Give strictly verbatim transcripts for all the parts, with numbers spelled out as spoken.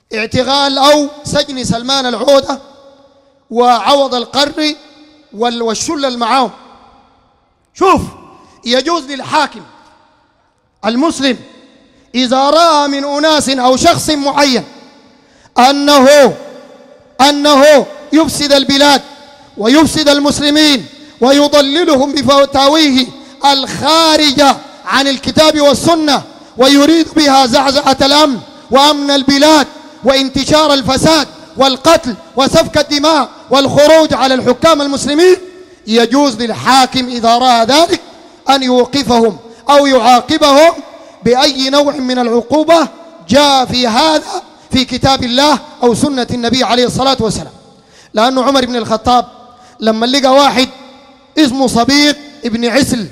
اعتقال أو سجن سلمان العودة وعوض القرني والشلة المعاهم. شوف، يجوز للحاكم المسلم إذا رأى من أناس أو شخص معين أنه أنه يفسد البلاد ويفسد المسلمين ويضللهم بفتاويه الخارجة عن الكتاب والسنة ويريد بها زعزعة الأمن وأمن البلاد وانتشار الفساد والقتل وسفك الدماء والخروج على الحكام المسلمين، يجوز للحاكم إذا رأى ذلك أن يوقفهم أو يعاقبهم بأي نوع من العقوبة جاء في هذا في كتاب الله أو سنة النبي عليه الصلاة والسلام. لأنه عمر بن الخطاب لما لقى واحد اسمه صبيغ ابن عسل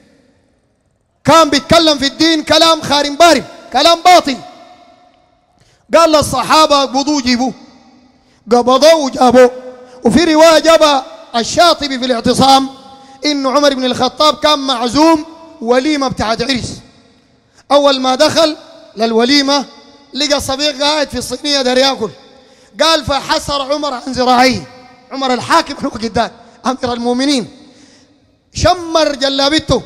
كان بيتكلم في الدين كلام خارم بارم، كلام باطل، قال للصحابة قبضوه جيبوه، قبضوه وجابوه. وفي رواية جاب الشاطبي في الاعتصام إن عمر بن الخطاب كان معزوم وليمة بتاعت عرس. أول ما دخل للوليمة لقى صبيغ قاعد في الصينية دار ياكل، قال فحسر عمر عن ذراعيه، عمر الحاكم الوقت ده أمير المؤمنين، شمر جلابته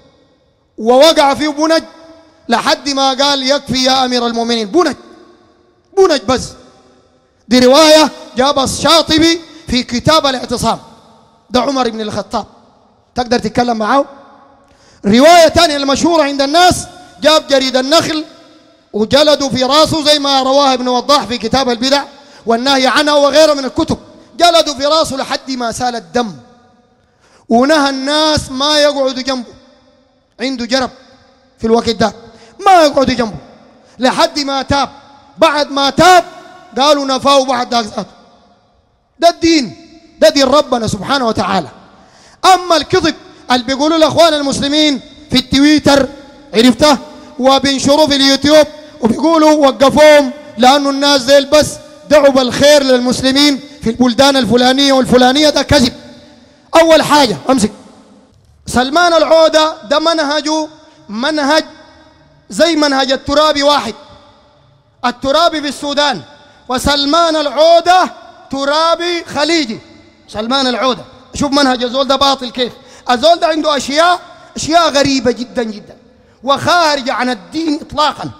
ووقع فيه بنج لحد ما قال يكفي يا أمير المؤمنين، بنج بنج بس. دي رواية جاب الشاطبي في كتاب الاعتصام، ده عمر بن الخطاب، تقدر تتكلم معه. رواية ثانية المشهورة عند الناس جاب جريد النخل وجلدوا في راسه زي ما رواه ابن وضاح في كتاب البدع والنهي عنها وغيره من الكتب، جلدوا في راسه لحد ما سال الدم، ونهى الناس ما يقعدوا جنبه، عنده جرب في الوقت ده ما يقعدوا جنبه لحد ما تاب. بعد ما تاب قالوا نفاه بعد ذاك ذاته. ده الدين، ده دين ربنا سبحانه وتعالى. أما الكذب اللي بيقولوا الأخوان المسلمين في التويتر عرفته وبينشروه في اليوتيوب وبيقولوا وقفوهم لأنه الناس زي بس دعوا بالخير للمسلمين في البلدان الفلانية والفلانية، ده كذب. أول حاجة أمسك سلمان العودة، ده منهجه منهج زي منهج الترابي واحد، الترابي في السودان وسلمان العودة ترابي خليجي. سلمان العودة شوف منهج الزول ده باطل كيف. الزول ده عنده أشياء أشياء غريبة جدا جدا وخارجة عن الدين إطلاقا.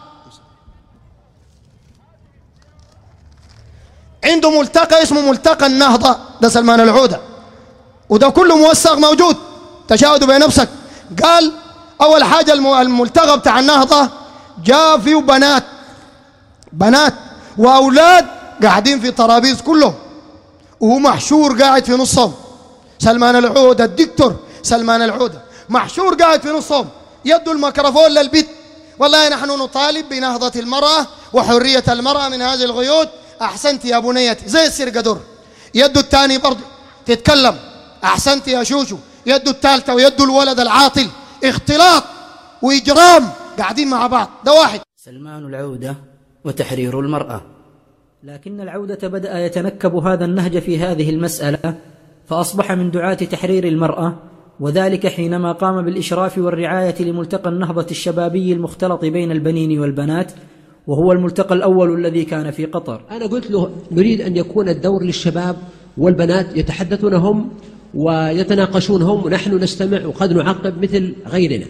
عنده ملتقى اسمه ملتقى النهضة، ده سلمان العودة، وده كله موثق موجود، تشاهدوا بنفسك. قال أول حاجة الملتقى بتاع النهضة جاء فيه بنات بنات وأولاد قاعدين في طرابيز كلهم، وهو محشور قاعد في نصهم. سلمان العودة الدكتور سلمان العودة محشور قاعد في نصهم، يدوا الميكروفون للبيت، والله نحن نطالب بنهضة المرأة وحرية المرأة من هذه الغيوط، أحسنت يا بنيتي، زي السرقدور. يدوا الثاني برضه تتكلم، أحسنت يا شوشو. يدوا الثالثة ويدوا الولد العاطل، اختلاط وإجرام قاعدين مع بعض. ده واحد. سلمان العودة وتحرير المرأة. لكن العودة بدأ يتنكب هذا النهج في هذه المسألة، فأصبح من دعاة تحرير المرأة، وذلك حينما قام بالإشراف والرعاية لملتقى النهضة الشبابي المختلط بين البنين والبنات، وهو الملتقى الأول الذي كان في قطر. أنا قلت له نريد أن يكون الدور للشباب والبنات يتحدثون هم ويتناقشون هم، ونحن نستمع وقد نعقب مثل غيرنا.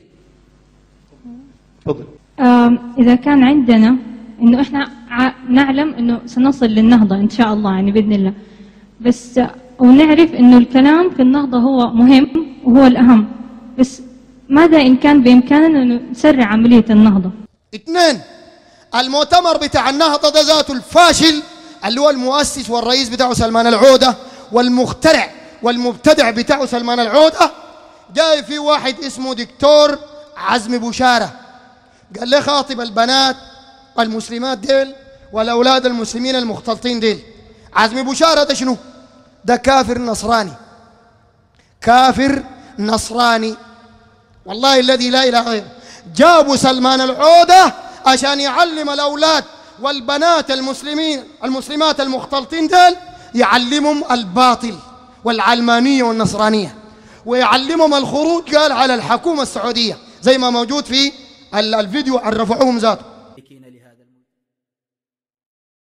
إذا كان عندنا إنه إحنا نعلم إنه سنصل للنهضة إن شاء الله يعني بإذن الله، بس ونعرف إنه الكلام في النهضة هو مهم وهو الأهم، بس ماذا إن كان بإمكاننا إنه نسرع عملية النهضة؟ اثنين، المؤتمر بتاع النهضة ده ذاته الفاشل اللي هو المؤسس والرئيس بتاعه سلمان العودة والمخترع والمبتدع بتاعه سلمان العودة، جاي في واحد اسمه دكتور عزمي بشارة، قال لي خاطب البنات المسلمات ديل والأولاد المسلمين المختلطين ديل. عزمي بشارة ده شنو؟ ده كافر نصراني، كافر نصراني والله الذي لا إله غيره. جابوا سلمان العودة عشان يعلم الأولاد والبنات المسلمين المسلمات المختلطين ديل، يعلمهم الباطل والعلمانية والنصرانية، ويعلمهم الخروج قال على الحكومة السعودية زي ما موجود في الفيديو اللي رفعوهم ذاته.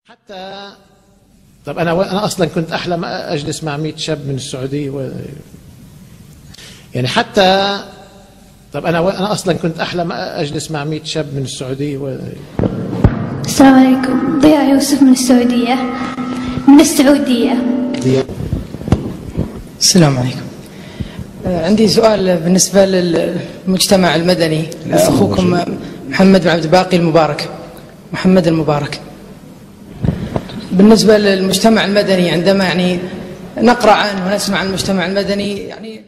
حتى طب انا انا اصلا كنت احلم اجلس مع مئة شاب من السعوديه و... يعني حتى طب انا انا اصلا كنت احلم اجلس مع مئة شاب من السعوديه و... السلام عليكم. ضياء يوسف من السعوديه من السعوديه ضياء. السلام عليكم. عندي سؤال بالنسبه للمجتمع المدني، اخوكم محمد بن عبد الباقي المبارك، محمد المبارك. بالنسبه للمجتمع المدني، عندما يعني نقرا عنه ونسمع عن المجتمع المدني، يعني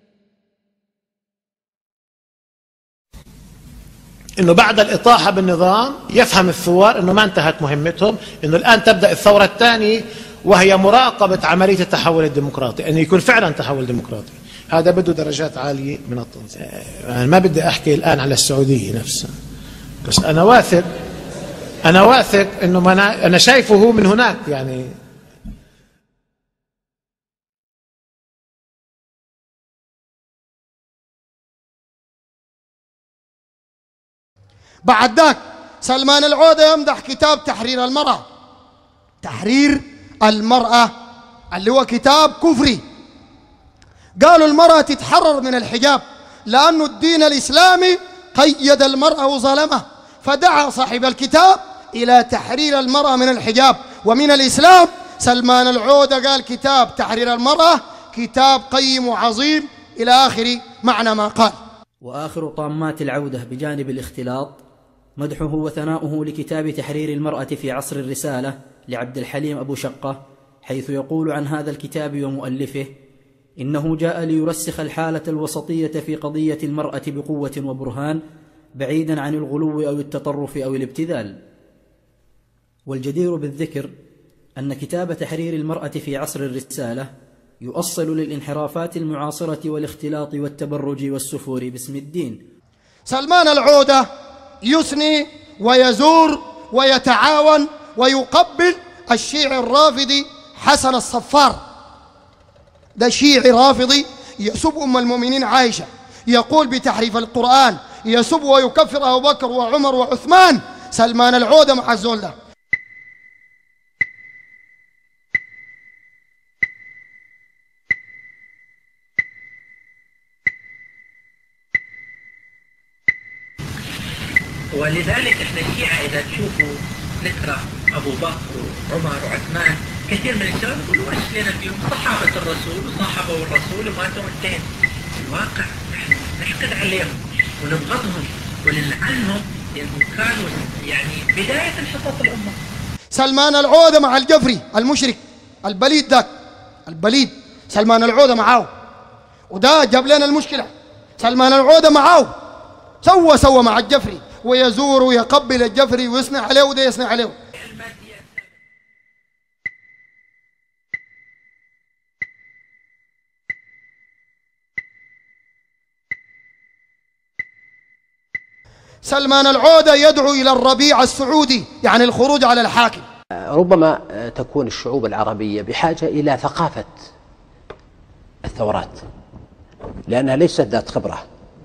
انه بعد الاطاحه بالنظام يفهم الثوار انه ما انتهت مهمتهم، انه الان تبدا الثوره الثانيه وهي مراقبه عمليه التحول الديمقراطي، انه يكون فعلا تحول ديمقراطي. هذا بده درجات عاليه من التنظيم. انا ما بدي احكي الان على السعوديه نفسها، بس انا واثق انا واثق انه انا انا شايفه هو من هناك. يعني بعد ذاك سلمان العودة يمدح كتاب تحرير المرأة. تحرير المرأة اللي هو كتاب كفري. قالوا المرأة تتحرر من الحجاب لأنه الدين الإسلامي قيد المرأة وظلمها، فدعا صاحب الكتاب إلى تحرير المرأة من الحجاب ومن الإسلام. سلمان العودة قال كتاب تحرير المرأة كتاب قيم وعظيم إلى آخر معنى ما قال. وآخر طامات العودة بجانب الاختلاط مدحه وثناؤه لكتاب تحرير المرأة في عصر الرسالة لعبد الحليم أبو شقة، حيث يقول عن هذا الكتاب ومؤلفه: إنه جاء ليرسخ الحالة الوسطية في قضية المرأة بقوة وبرهان، بعيدا عن الغلو أو التطرف أو الابتذال. والجدير بالذكر أن كتاب تحرير المرأة في عصر الرسالة يؤصل للانحرافات المعاصرة والاختلاط والتبرج والسفور باسم الدين. سلمان العودة يثني ويزور ويتعاون ويقبل الشيعي الرافضي حسن الصفار. ده شيعي رافضي يسب أم المؤمنين عائشة، يقول بتحريف القرآن، يسب ويكفر أبو بكر وعمر وعثمان. سلمان العودة مع الزول ده. ولذلك احنا الشيعة اذا تشوفوا نكره ابو بكر وعمر وعثمان، كثير من الشباب يقولوا وش لنا فيهم؟ صحابة الرسول وصاحبوا الرسول وماتوا انتهن. في الواقع نحن نحقد عليهم ونبغضهم ونلعنهم لانهم كانوا يعني بداية انحطاط الامة. سلمان العودة مع الجفري المشرك البليد ذاك البليد، سلمان العودة معاه، وده جاب لنا المشكلة. سلمان العودة معاه سوى سوى مع الجفري، ويزور ويقبل الجفري ويصنع عليه وده يصنع عليه. سلمان العودة يدعو إلى الربيع السعودي، يعني الخروج على الحاكم. ربما تكون الشعوب العربية بحاجة إلى ثقافة الثورات لأنها ليست ذات خبرة.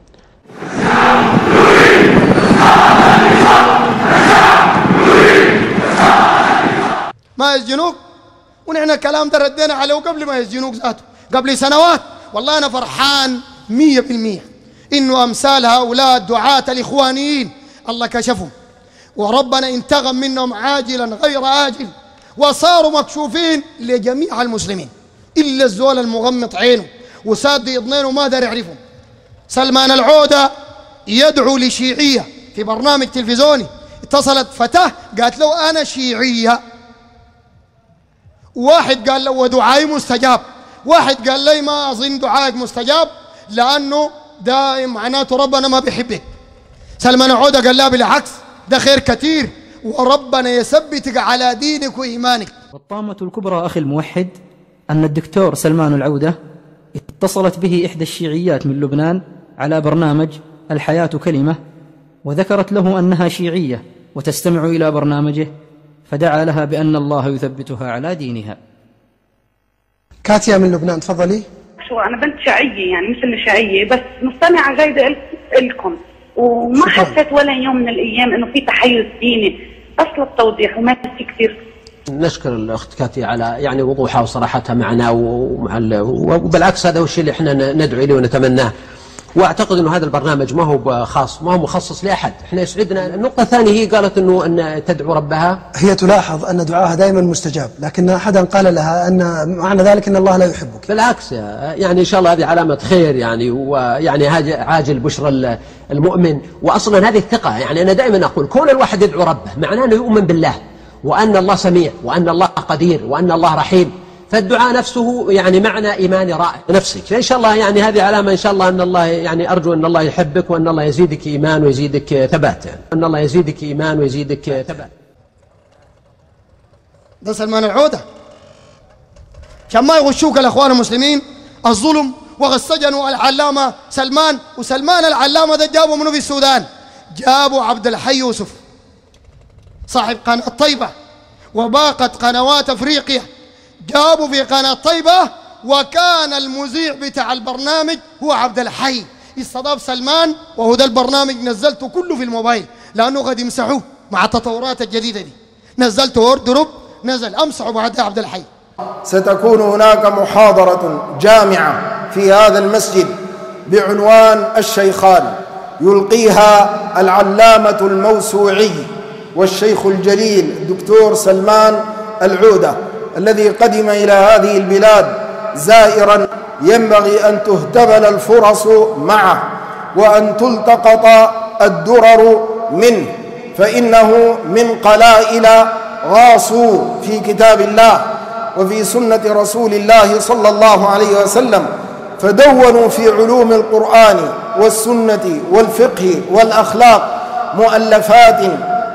ما يسجنوك، ونحن الكلام ده ردينا عليه قبل ما يسجنوك ذاته قبل سنوات. والله أنا فرحان مية بالمية إنه أمثال هؤلاء الدعاة الإخوانيين الله كشفهم، وربنا انتقم منهم عاجلا غير آجل، وصاروا مكشوفين لجميع المسلمين إلا الزول المغمض عينه وساد اثنين وما دار يعرفهم. سلمان العودة يدعو لشيعية في برنامج تلفزيوني. اتصلت فتاة قالت له أنا شيعية، واحد قال له ودعائي مستجاب، واحد قال لي ما أظن دعائك مستجاب لأنه ده معناته ربنا ما بيحبك. سلمان العودة قال لا بالعكس، ده خير كثير وربنا يثبتك على دينك وإيمانك. والطامة الكبرى أخي الموحد أن الدكتور سلمان العودة اتصلت به إحدى الشيعيات من لبنان على برنامج الحياة كلمة، وذكرت له أنها شيعية وتستمع إلى برنامجه، فدعا لها بأن الله يثبتها على دينها. كاتيا من لبنان، تفضلي. شو أنا بنت شيعية يعني مثل شيعية، بس مستمعة جيدة لكم وما حسيت ولا يوم من الأيام إنه في تحيز ديني. أصل التوضيح وما في كثير نشكر الأخت كاتي على يعني وضوحها وصراحتها معنا، ومع وبالعكس هذا هو الشيء اللي احنا ندعو إليه ونتمناه. واعتقد انه هذا البرنامج ما هو خاص، ما هو مخصص لاحد، احنا يسعدنا. النقطه الثانيه هي قالت انه ان تدعو ربها، هي تلاحظ ان دعاها دائما مستجاب، لكن احدا قال لها ان معنى ذلك ان الله لا يحبك. بالعكس يعني ان شاء الله هذه علامه خير يعني، ويعني هذا عاجل بشرى المؤمن. واصلا هذه الثقه، يعني انا دائما اقول كون الواحد يدعو ربه معناه انه يؤمن بالله، وان الله سميع، وان الله قدير، وان الله رحيم. فالدعاء نفسه يعني معنى إيماني رائع نفسك. فإن شاء الله يعني هذه علامة إن شاء الله أن الله يعني أرجو أن الله يحبك، وأن الله يزيدك إيمان ويزيدك ثبات، يعني أن الله يزيدك إيمان ويزيدك ثبات. ده سلمان العودة عشان ما يغشوك الأخوان المسلمين الظلم، وغسجنوا العلامة سلمان. وسلمان العلامة ده جابوا منه في السودان، جابوا عبد الحي يوسف صاحب قناة طيبة وباقت قنوات أفريقيا، جابوا في قناة طيبة، وكان المذيع بتاع البرنامج هو عبد الحي. استضاف سلمان، وهو ده البرنامج نزلته كله في الموبايل لأنه قد يمسحوه مع التطورات الجديدة دي. نزلته وردرب نزل أمسحوا بعدها عبد الحي. ستكون هناك محاضرة جامعة في هذا المسجد بعنوان الشيخان، يلقيها العلامة الموسوعي والشيخ الجليل الدكتور سلمان العودة، الذي قدم إلى هذه البلاد زائرا. ينبغي أن تهتبل الفرص معه، وأن تلتقط الدرر منه، فإنه من قلائل غاصوا في كتاب الله وفي سنة رسول الله صلى الله عليه وسلم، فدونوا في علوم القرآن والسنة والفقه والأخلاق مؤلفات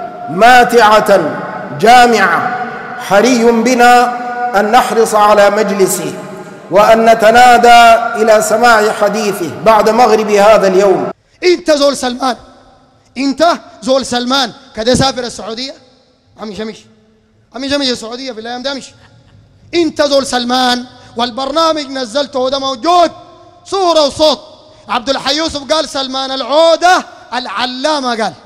ماتعة جامعة. حري بنا أن نحرص على مجلسه، وأن نتنادى إلى سماع حديثه بعد مغرب هذا اليوم. انت زول سلمان، انت زول سلمان كده سافر السعودية عمي شمش عمي شمش السعودية في الأيام ده مش انت زول سلمان، والبرنامج نزلته ده موجود صورة وصوت. عبد الحي يوسف قال سلمان العودة العلامة، قال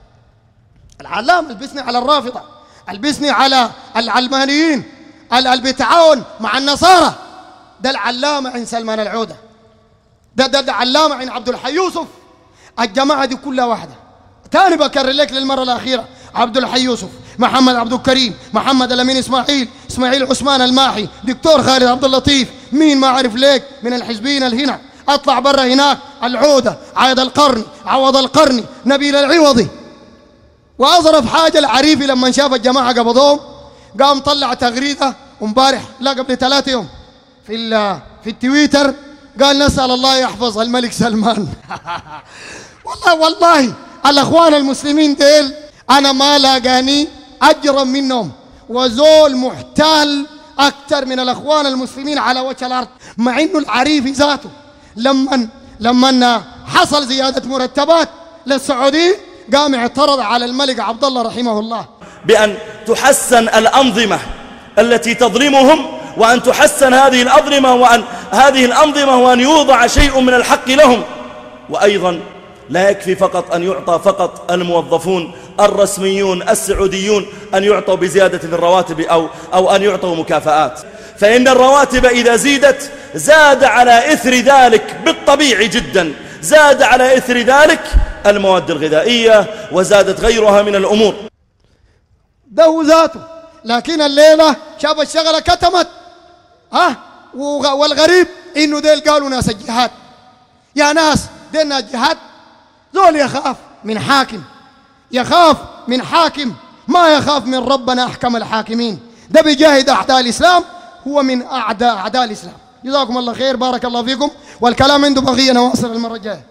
العلامة البسني على الرافضة، البسني على العلمانيين، اللي بيتعاون مع النصارى. ده العلامة عند سلمان العودة، ده ده, ده علامة عند عبد الحي يوسف. الجماعة دي كلها واحدة. تاني بكرر لك للمرة الأخيرة، عبد الحي يوسف، محمد عبد الكريم، محمد الأمين إسماعيل، إسماعيل عثمان الماحي، دكتور خالد عبد اللطيف، مين ما عرف ليك من الحزبيين الهنا. أطلع برا هناك العودة، عايد القرني، عوض القرني، نبيل العوضي. وأظرف حاجة العريفي لما شاف الجماعة قبضوهم قام طلع تغريدة امبارح لا قبل ثلاثة يوم في في التويتر، قال نسأل الله يحفظ الملك سلمان. والله والله الأخوان المسلمين ديل أنا ما لاقاني أجرم منهم، وزول محتال أكثر من الأخوان المسلمين على وجه الأرض. مع إنه العريفي ذاته لما لما حصل زيادة مرتبات للسعوديين قام اعترض على الملك عبد الله رحمه الله بأن تحسن الأنظمة التي تظلمهم، وأن تحسن هذه الأنظمة وأن هذه الأنظمة وأن يوضع شيء من الحق لهم. وأيضا لا يكفي فقط أن يعطى فقط الموظفون الرسميون السعوديون أن يعطوا بزيادة في الرواتب أو, أو أن يعطوا مكافآت، فإن الرواتب إذا زيدت زاد على إثر ذلك بالطبيعي جدا، زاد على إثر ذلك المواد الغذائية، وزادت غيرها من الأمور. ده ذاته. لكن الليلة شاف الشغلة كتمت ها. والغريب إنه ديل قالوا ناس الجهاد. يا ناس ديل ناس جهاد، ذول يخاف من حاكم، يخاف من حاكم ما يخاف من ربنا أحكم الحاكمين. ده بيجاهد أعداء الإسلام، هو من أعداء أعداء الإسلام. جزاكم الله خير، بارك الله فيكم، والكلام عنده بقية نواصل المرة الجاية.